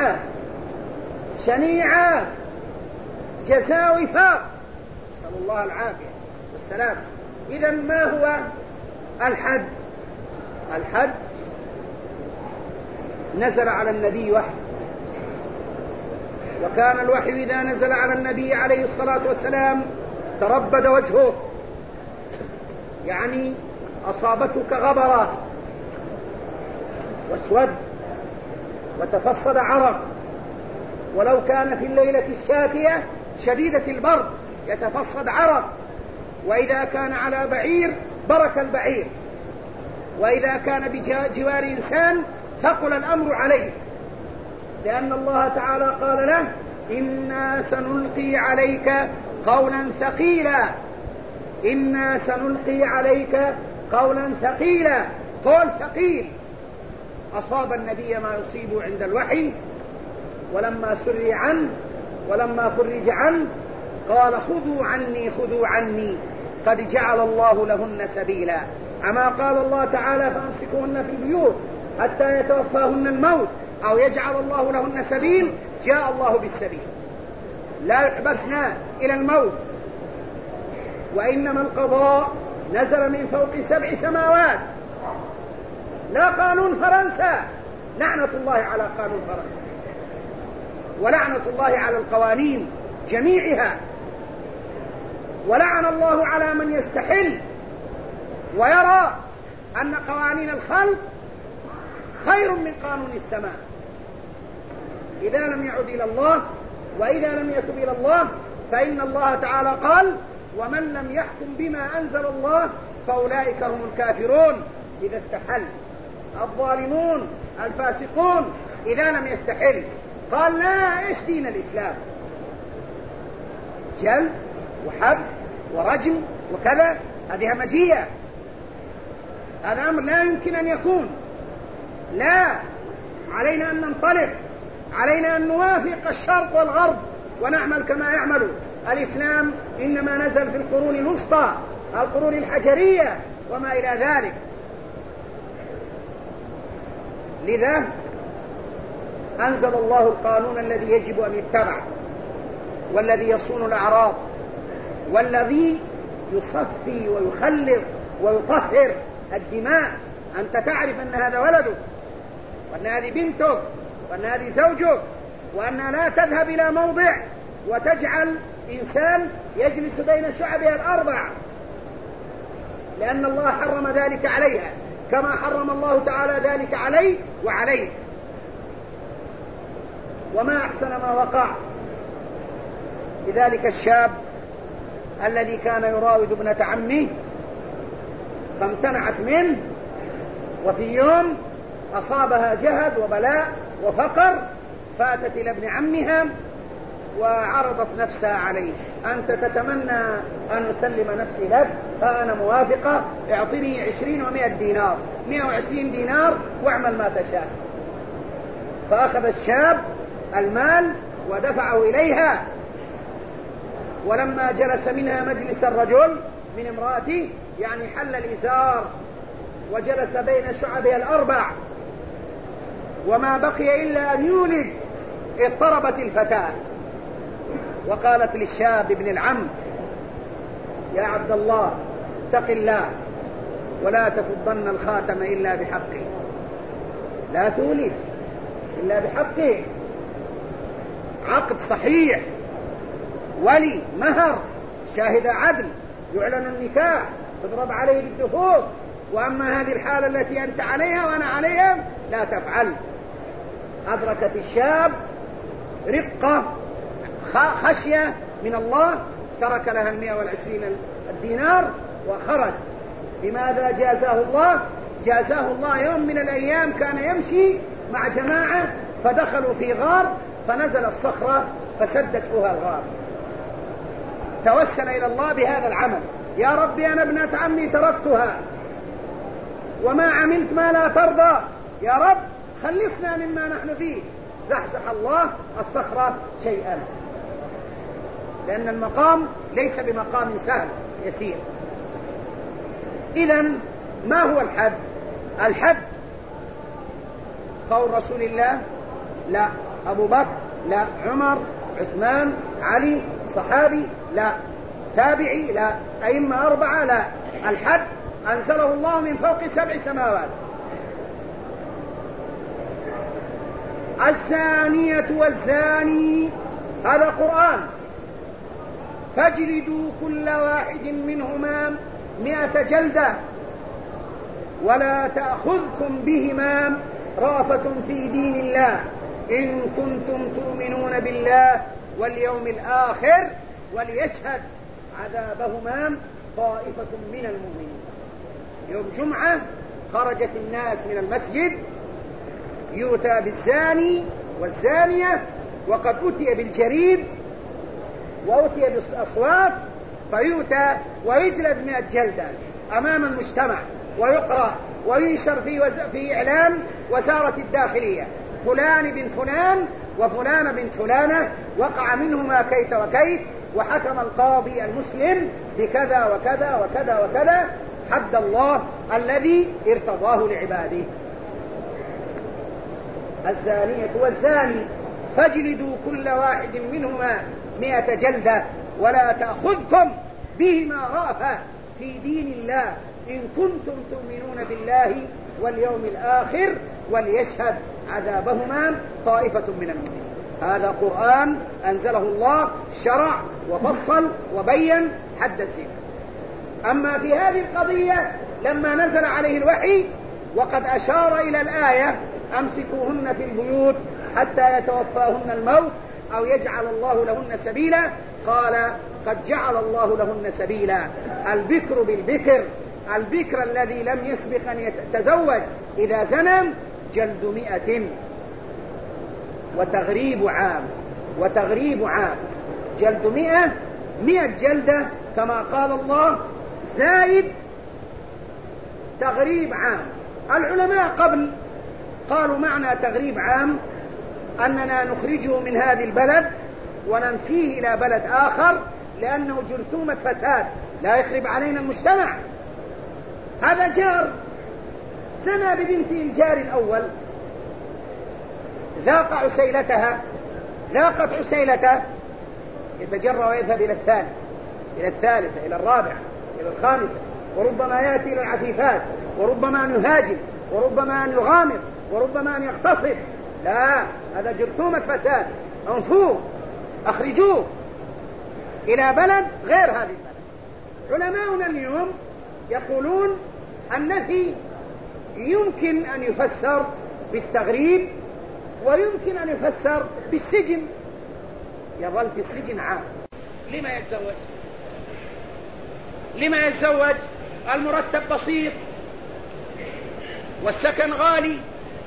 شنيعة جزاء وفاق، نسأل الله العافية والسلام. إذن ما هو الحد؟ الحد نزل على النبي وحي، وكان الوحي إذا نزل على النبي عليه الصلاة والسلام تربد وجهه، يعني أصابته كغبرة واسود وتفصد عرق، ولو كان في الليلة الشاتية شديدة البرد يتفصد عرق، وإذا كان على بعير برك البعير، وإذا كان بجوار إنسان ثقل الأمر عليه، لأن الله تعالى قال له: إنا سنلقي عليك قولا ثقيلا، إنا سنلقي عليك قولا ثقيلا. قول ثقيل أصاب النبي ما يصيب عند الوحي. ولما سري عنه ولما فرج عنه قال: خذوا عني قد جعل الله لهن سبيلا. أما قال الله تعالى: فأمسكوهن في البيوت حتى يتوفاهن الموت أو يجعل الله لهن سبيل؟ جاء الله بالسبيل، لا يحبسنا إلى الموت. وإنما القضاء نزل من فوق 7 سماوات، لا قانون فرنسا، لعنة الله على قانون فرنسا، ولعنة الله على القوانين جميعها، ولعن الله على من يستحل ويرى أن قوانين الخلق خير من قانون السماء، إذا لم يعد إلى الله وإذا لم يتب إلى الله. فإن الله تعالى قال: ومن لم يحكم بما أنزل الله فأولئك هم الكافرون. إذا استحل الظالمون الفاسقون، إذا لم يستحل قال: لا، إيش دين الإسلام؟ جلد وحبس ورجم وكذا، هذه همجية، هذا أمر لا يمكن أن يكون. لا، علينا أن ننطلق، علينا أن نوافق الشرق والغرب ونعمل كما يعمل. الإسلام إنما نزل في القرون الوسطى، القرون الحجرية وما إلى ذلك. لذا أنزل الله القانون الذي يجب أن يتبع، والذي يصون الأعراض، والذي يصفي ويخلص ويطهر الدماء. أنت تعرف أن هذا ولدك، وأن هذه بنتك، وأن هذه زوجك، وأنها لا تذهب إلى موضع وتجعل إنسان يجلس بين شعبها الأربع، لأن الله حرم ذلك عليها، كما حرم الله تعالى ذلك عليه وعليه. وما أحسن ما وقع لذلك الشاب الذي كان يراود ابنة عمه فامتنعت منه، وفي يوم أصابها جهد وبلاء وفقر، فأتت إلى ابن عمها وعرضت نفسها عليه: أنت تتمنى أن أسلم نفسي لك، فأنا موافقة، اعطني 20 و100 دينار، 120 دينار، واعمل ما تشاء. فأخذ الشاب المال ودفعه إليها، ولما جلس منها مجلس الرجل من امرأته، يعني حل الإزار وجلس بين شعبها الأربع وما بقي إلا أن يولج، اضطربت الفتاة وقالت للشاب ابن العم: يا عبد الله، اتق الله ولا تفضن الخاتم إلا بحقه، لا تولد إلا بحقه، عقد صحيح، ولي، مهر، شاهد عدل، يعلن النكاح، تضرب عليه بالدفوف. وأما هذه الحالة التي أنت عليها وأنا عليها لا تفعل. أدركت الشاب رقة، خشية من الله، ترك لها 120 الدينار وخرج. لماذا جازاه الله؟ جازاه الله يوم من الأيام كان يمشي مع جماعة فدخلوا في غار، فنزل الصخرة فسدت فيها الغار، توسل إلى الله بهذا العمل: يا ربي أنا ابنة عمي تركتها وما عملت ما لا ترضى، يا رب خلصنا مما نحن فيه. زحزح الله الصخرة شيئا، لأن المقام ليس بمقام سهل يسير. إذن ما هو الحد؟ الحد قول رسول الله؟ لا. أبو بكر؟ لا. عمر؟ عثمان؟ علي؟ صحابي؟ لا. تابعي؟ لا. أئمة 4؟ لا. الحد أنزله الله من فوق 7 سماوات. الزانية والزاني، هذا قرآن، فاجلدوا كل واحد منهما 100 جلدة ولا تأخذكم بهما رأفة في دين الله إن كنتم تؤمنون بالله واليوم الآخر وليشهد عذابهما طائفة من المؤمنين. يوم جمعة خرجت الناس من المسجد، يؤتى بالزاني والزانية وقد أتي بالجريد وأتي بالأصوات، فيؤتى ويجلد 100 جلدة أمام المجتمع، ويقرأ وينشر في إعلان وزارة الداخلية: فلان بن فلان وفلان بنت فلانة وقع منهما كيت وكيت، وحكم القاضي المسلم بكذا وكذا وكذا وكذا، حد الله الذي ارتضاه لعباده. الزانية والزاني فاجلدوا كل واحد منهما 100 جلدة ولا تأخذكم بهما رأفة في دين الله إن كنتم تؤمنون بالله واليوم الآخر وليشهد عذابهما طائفة من المؤمنين. هذا قرآن أنزله الله، شرع وفصل وبين حد الزنا. أما في هذه القضية لما نزل عليه الوحي وقد أشار إلى الآية: أمسكوهن في البيوت حتى يتوفاهن الموت أو يجعل الله لهن سبيلا، قال: قد جعل الله لهن سبيلا. البكر بالبكر، البكر الذي لم يسبق أن يتزوج إذا زنى جلد 100 وتغريب عام، وتغريب عام، جلد 100 جلدة كما قال الله، زايد تغريب عام. العلماء قبل قالوا معنى تغريب عام أننا نخرجه من هذه البلد وننفيه إلى بلد آخر، لأنه جرثومة فساد لا يخرب علينا المجتمع. هذا جار زنى ببنت الجار الأول ذاق عسيلتها، ذاقت عسيلته، يتجرى ويذهب إلى الثاني، إلى الثالثة، إلى الرابعة، إلى الخامسة، وربما يأتي إلى العفيفات، وربما أن يهاجم، وربما أن يغامر، وربما أن يغتصب. لا، هذا جرثومة فساد، انفوه، أخرجوه إلى بلد غير هذه البلد. علماؤنا اليوم يقولون النفي يمكن أن يفسر بالتغريب، ويمكن أن يفسر بالسجن، يظل في السجن عام. لما يتزوج؟ لما يتزوج؟ المرتب بسيط والسكن غالي،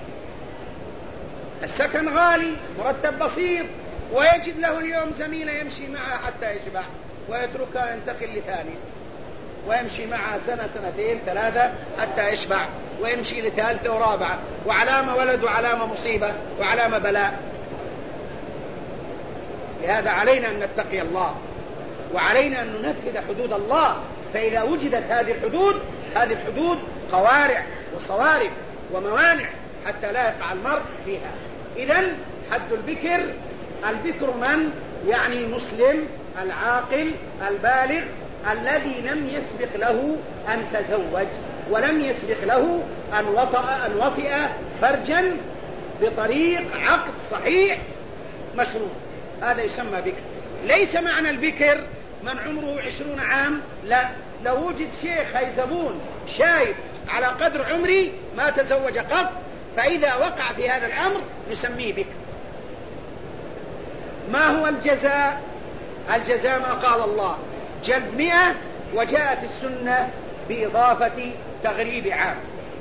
السكن غالي، مرتب بسيط، ويجد له اليوم زميلة يمشي معها حتى يشبع ويتركها ينتقل لثاني، ويمشي معها سنة سنتين ثلاثة حتى يشبع، ويمشي لثالثة ورابعة، وعلامة ولد وعلامة مصيبة وعلامة بلاء. لهذا علينا أن نتقي الله، وعلينا أن ننفذ حدود الله. فإذا وجدت هذه الحدود، هذه الحدود قوارع وصوارف وموانع حتى لا يقع المرء فيها. إذن حد البكر، البكر من؟ يعني المسلم العاقل البالغ الذي لم يسبق له أن تزوج، ولم يسبق له أن وطئ فرجا بطريق عقد صحيح مشروع، هذا يسمى بكر. ليس معنى البكر من عمره 20 عام، لا، لو وجد شيخ هيزبون شايب على قدر عمري ما تزوج قط، فإذا وقع في هذا الأمر نسميه بكر. ما هو الجزاء؟ الجزاء ما قال الله، جلد 100، وجاءت السنة بإضافة تغريب عام.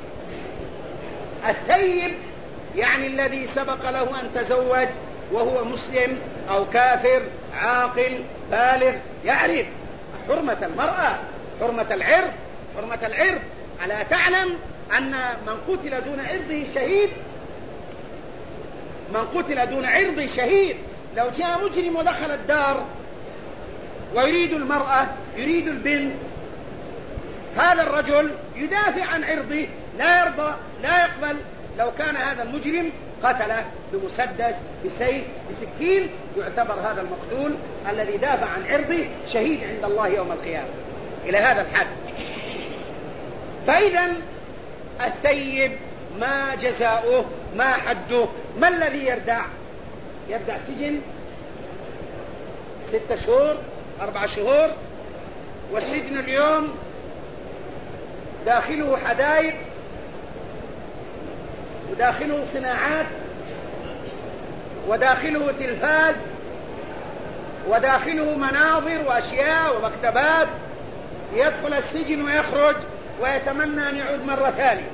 الثيب يعني الذي سبق له أن تزوج وهو مسلم أو كافر عاقل بالغ، يعرف حرمة المرأة، حرمة العرض، حرمة العرض. ألا تعلم أن من قتل دون عرضه شهيد؟ من قتل دون عرضه شهيد. لو جاء مجرم ودخل الدار ويريد المرأة، يريد البنت، هذا الرجل يدافع عن عرضه، لا يرضى، لا يقبل. لو كان هذا المجرم قتله بمسدس، بسيف، بسكين، يعتبر هذا المقتول الذي دافع عن عرضه شهيد عند الله يوم القيامة، إلى هذا الحد. فإذا الثيب ما جزاؤه؟ ما حده؟ ما الذي يردع؟ يردع سجن 6 شهور 4 شهور، والسجن اليوم داخله حدائق وداخله صناعات وداخله تلفاز وداخله مناظر وأشياء ومكتبات. يدخل السجن ويخرج ويتمنى أن يعود مرة ثانية.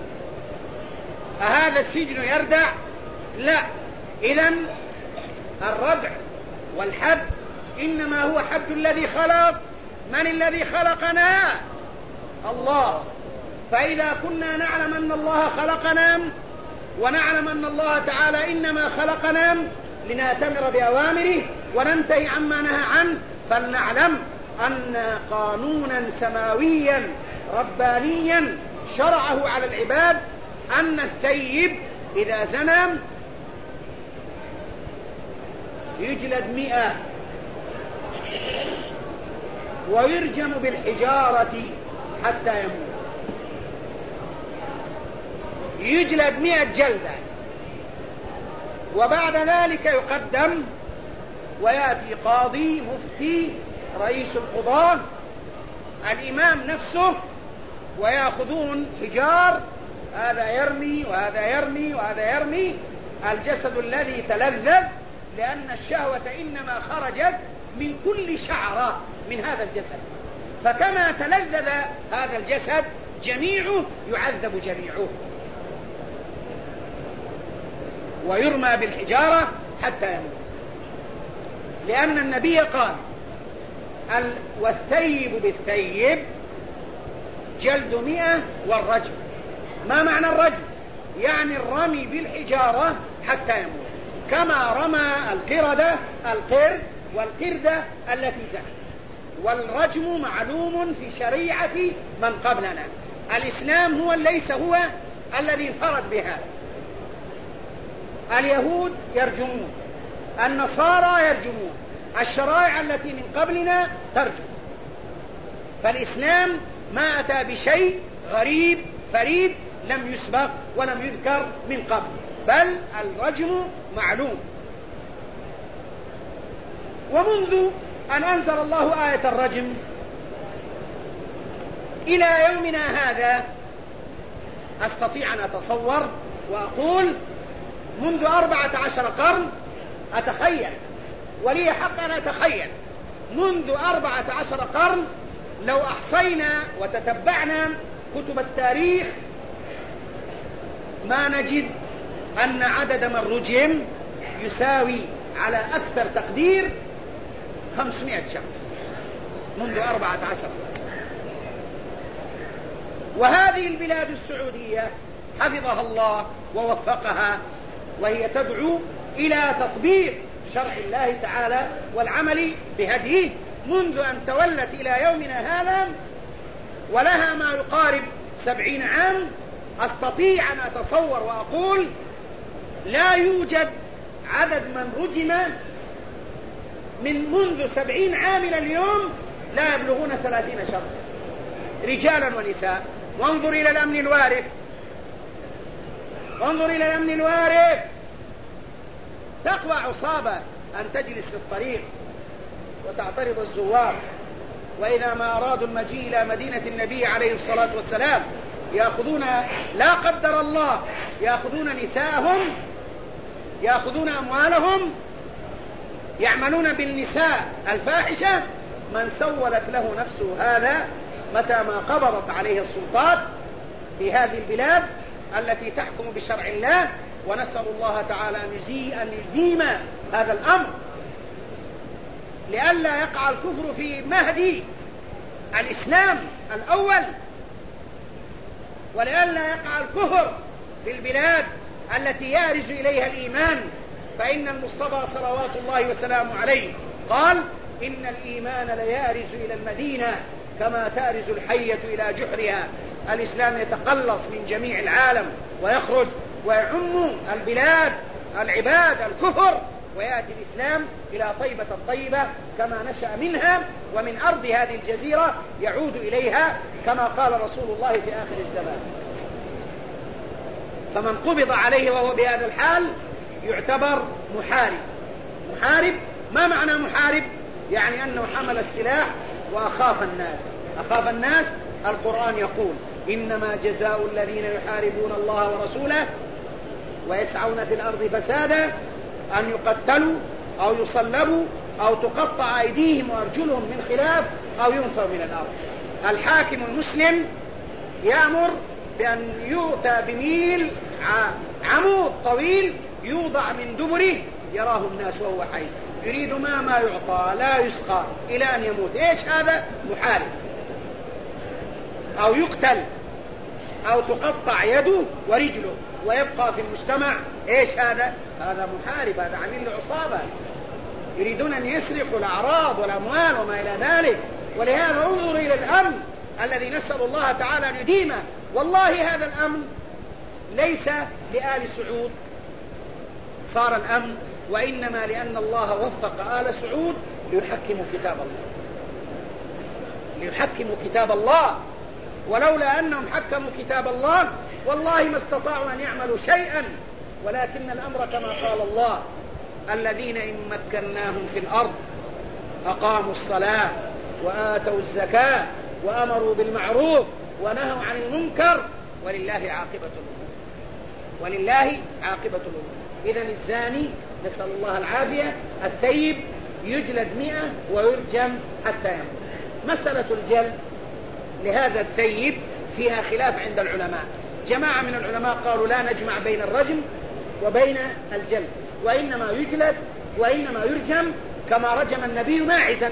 أهذا السجن يردع؟ لا. إذن الردع والحد إنما هو حد الذي خلق. من الذي خلقنا؟ الله. فإذا كنا نعلم أن الله خلقنا، ونعلم أن الله تعالى إنما خلقنا لنأتمر بأوامره وننتهي عما نهى عنه، فلنعلم أن قانونا سماويا ربانيا شرعه على العباد أن الثيب إذا زنى يجلد 100 ويرجم بالحجارة حتى يموت. يجلد 100 جلدة، وبعد ذلك يقدم ويأتي قاضي، مفتي، رئيس القضاة، الإمام نفسه، ويأخذون حجار، هذا يرمي وهذا يرمي وهذا يرمي. الجسد الذي تلذذ لأن الشهوة إنما خرجت من كل شعرة من هذا الجسد، فكما تلذذ هذا الجسد جميعه يعذب جميعه ويرمى بالحجارة حتى يموت. لأن النبي قال والثيب بالثيب جلد 100 والرجم. ما معنى الرجم؟ يعني الرمي بالحجارة حتى يموت، كما رمى القردة القرد والقردة التي زنت. والرجم معلوم في شريعة من قبلنا. الإسلام ليس هو الذي انفرد بهذا. اليهود يرجمون، النصارى يرجمون، الشرائع التي من قبلنا ترجم. فالإسلام ما أتى بشيء غريب فريد لم يسبق ولم يذكر من قبل، بل الرجم معلوم. ومنذ أن أنزل الله آية الرجم إلى يومنا هذا أستطيع أن أتصور وأقول منذ 14 قرن أتخيل، ولي حق أن أتخيل منذ 14 قرن لو أحصينا وتتبعنا كتب التاريخ ما نجد أن عدد من رجم يساوي على أكثر تقدير 500 شخص منذ 14. وهذه البلاد السعودية حفظها الله ووفقها، وهي تدعو إلى تطبيق شرع الله تعالى والعمل بهديه منذ أن تولت إلى يومنا هذا، ولها ما يقارب 70 عام. أستطيع أن أتصور وأقول لا يوجد عدد من رجم من منذ 70 عام إلى اليوم لا يبلغون 30 شخص رجالا ونساء. وانظر إلى الأمن الوارف، وانظر إلى الأمن الوارف، تقوى عصابة أن تجلس في الطريق وتعترض الزوار، وإذا ما أرادوا المجيء إلى مدينة النبي عليه الصلاة والسلام يأخذون لا قدر الله يأخذون نساءهم، يأخذون أموالهم، يعملون بالنساء الفاحشة. من سولت له نفسه هذا متى ما قبضت عليه السلطات في هذه البلاد التي تحكم بشرع الله، ونسأل الله تعالى أن يديم هذا الأمر لئلا يقع الكفر في مهدي الإسلام الأول، ولئلا يقع الكفر في البلاد التي يارج إليها الإيمان. فإن المصطفى صلوات الله وسلامه عليه قال إن الإيمان ليارج إلى المدينة كما تارج الحية إلى جحرها. الإسلام يتقلص من جميع العالم ويخرج ويعم البلاد العباد الكفر، ويأتي الإسلام إلى طيبة الطيبة كما نشأ منها، ومن أرض هذه الجزيرة يعود إليها كما قال رسول الله في آخر الزمان. فمن قبض عليه وهو بهذا الحال يعتبر محارب. محارب، ما معنى محارب؟ يعني أنه حمل السلاح وأخاف الناس. أخاف الناس، القرآن يقول إنما جزاء الذين يحاربون الله ورسوله ويسعون في الأرض فسادا أن يقتلوا أو يصلبوا أو تقطع أيديهم وأرجلهم من خلاف أو ينفوا من الأرض. الحاكم المسلم يأمر بأن يؤتى بميل عمود طويل يوضع من دبره يراه الناس وهو حي، يريد ما يعطى لا يسقى إلى أن يموت. إيش هذا؟ محارب. أو يقتل أو تقطع يده ورجله ويبقى في المجتمع. إيش هذا؟ هذا محارب، هذا عميل عصابة، يريدون أن يسرقوا الأعراض والأموال وما إلى ذلك. ولهذا انظر إلى الأمن الذي نسأل الله تعالى أن يديمه. والله هذا الأمن ليس لآل سعود صار الأمن، وإنما لأن الله وفق آل سعود ليحكموا كتاب الله، ليحكموا كتاب الله. ولولا أنهم حكموا كتاب الله والله ما استطاعوا أن يعملوا شيئا. ولكن الأمر كما قال الله الذين إن مكناهم في الأرض أقاموا الصلاة وآتوا الزكاة وأمروا بالمعروف ونهوا عن المنكر ولله عاقبة الأمور. ولله عاقبة الأمور. إذن الزاني نسأل الله العافية الثيب يجلد 100 ويرجم حتى يموت. مسألة الجلد لهذا الثيب فيها خلاف عند العلماء. جماعة من العلماء قالوا لا نجمع بين الرجم وبين الجلد، وإنما يجلد وإنما يرجم كما رجم النبي ماعزا،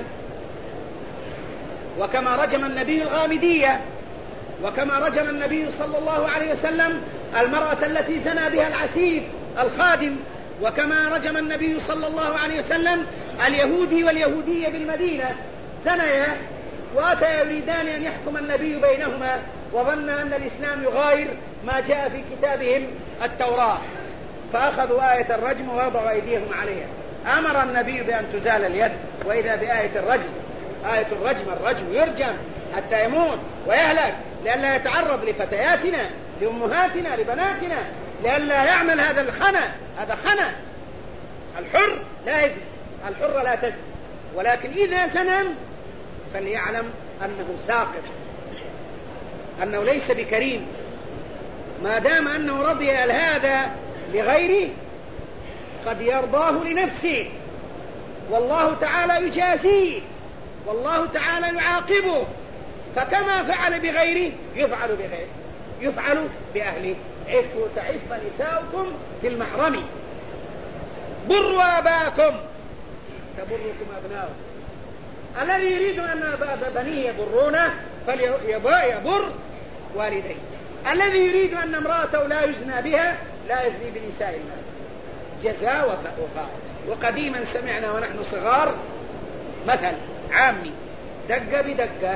وكما رجم النبي الغامدية، وكما رجم النبي صلى الله عليه وسلم المرأة التي زنى بها العسير الخادم، وكما رجم النبي صلى الله عليه وسلم اليهودي واليهودية بالمدينة زنيا وأتى يريدان أن يحكم النبي بينهما، وظن أن الإسلام يغاير ما جاء في كتابهم التوراة. فأخذوا آية الرجم ووضعوا أيديهم عليها. أمر النبي بأن تزال اليد، وإذا بآية الرجم. آية الرجم يرجم حتى يموت ويهلك، لئلا يتعرض لفتياتنا لأمهاتنا لبناتنا، لئلا يعمل هذا الخنا. هذا خنا. الحر لا يزني، الحر لا تزني، ولكن إذا زنى فليعلم أنه ساقط، أنه ليس بكريم، ما دام أنه رضي هذا لغيره قد يرضاه لنفسه، والله تعالى يجازيه، والله تعالى يعاقبه، فكما فعل بغيره يفعل بغيره، يفعل بأهله. عفوا تعف نساؤكم في المحرم، بروا آباءكم تبركم أبناؤكم. الذي يريد أن بنيه يبرونه فليبر والديه. الذي يريد أن امرأته لا يزنى بها لا يزني بنساء الناس. جزاء وفاء. وقديما سمعنا ونحن صغار مثل عامي: دقة بدقة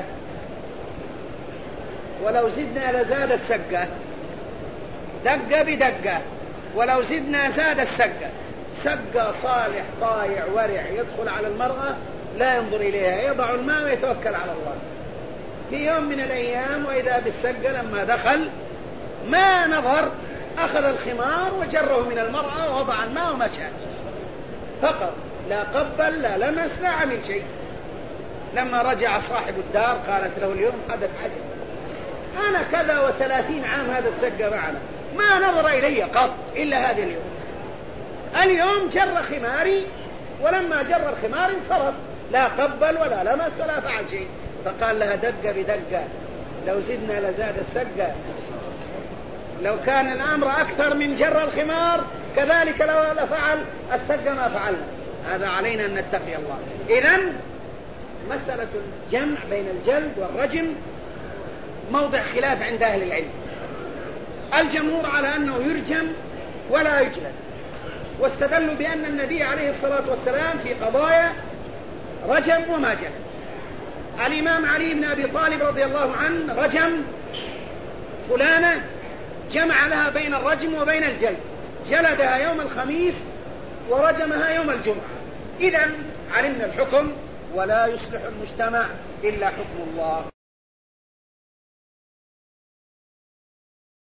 ولو زدنا لزاد السقة. دقة بدقة ولو زدنا زاد السقة. سقة صالح طايع ورع يدخل على المرأة لا ينظر إليها، يضع الماء ويتوكل على الله. في يوم من الأيام وإذا بالسقة لما دخل ما نظر، أخذ الخمار وجره من المرأة ووضع الماء ومشى فقط، لا قبل لا لمس لا عمل شيء. لما رجع صاحب الدار قالت له: اليوم حدث عجب، أنا كذا 30 عام هذا السقة معنا ما نظر إلي قط إلا هذا اليوم جر خماري، ولما جر الخمار انصرف، لا قبل ولا لمس ولا فعل شيء. فقال لها: دقة بدقة لو زدنا لزاد السقة. لو كان الأمر أكثر من جر الخمار كذلك لو فعل السقة ما فعلنا. هذا علينا أن نتقي الله. إذن مسألة الجمع بين الجلد والرجم موضع خلاف عند أهل العلم. الجمهور على أنه يرجم ولا يجلد، واستدلوا بأن النبي عليه الصلاة والسلام في قضايا رجم وما جلد. الإمام علي بن أبي طالب رضي الله عنه رجم فلانة، جمع لها بين الرجم وبين الجلد، جلدها يوم الخميس ورجمها يوم الجمعة. إذن علمنا الحكم، ولا يصلح المجتمع إلا حكم الله.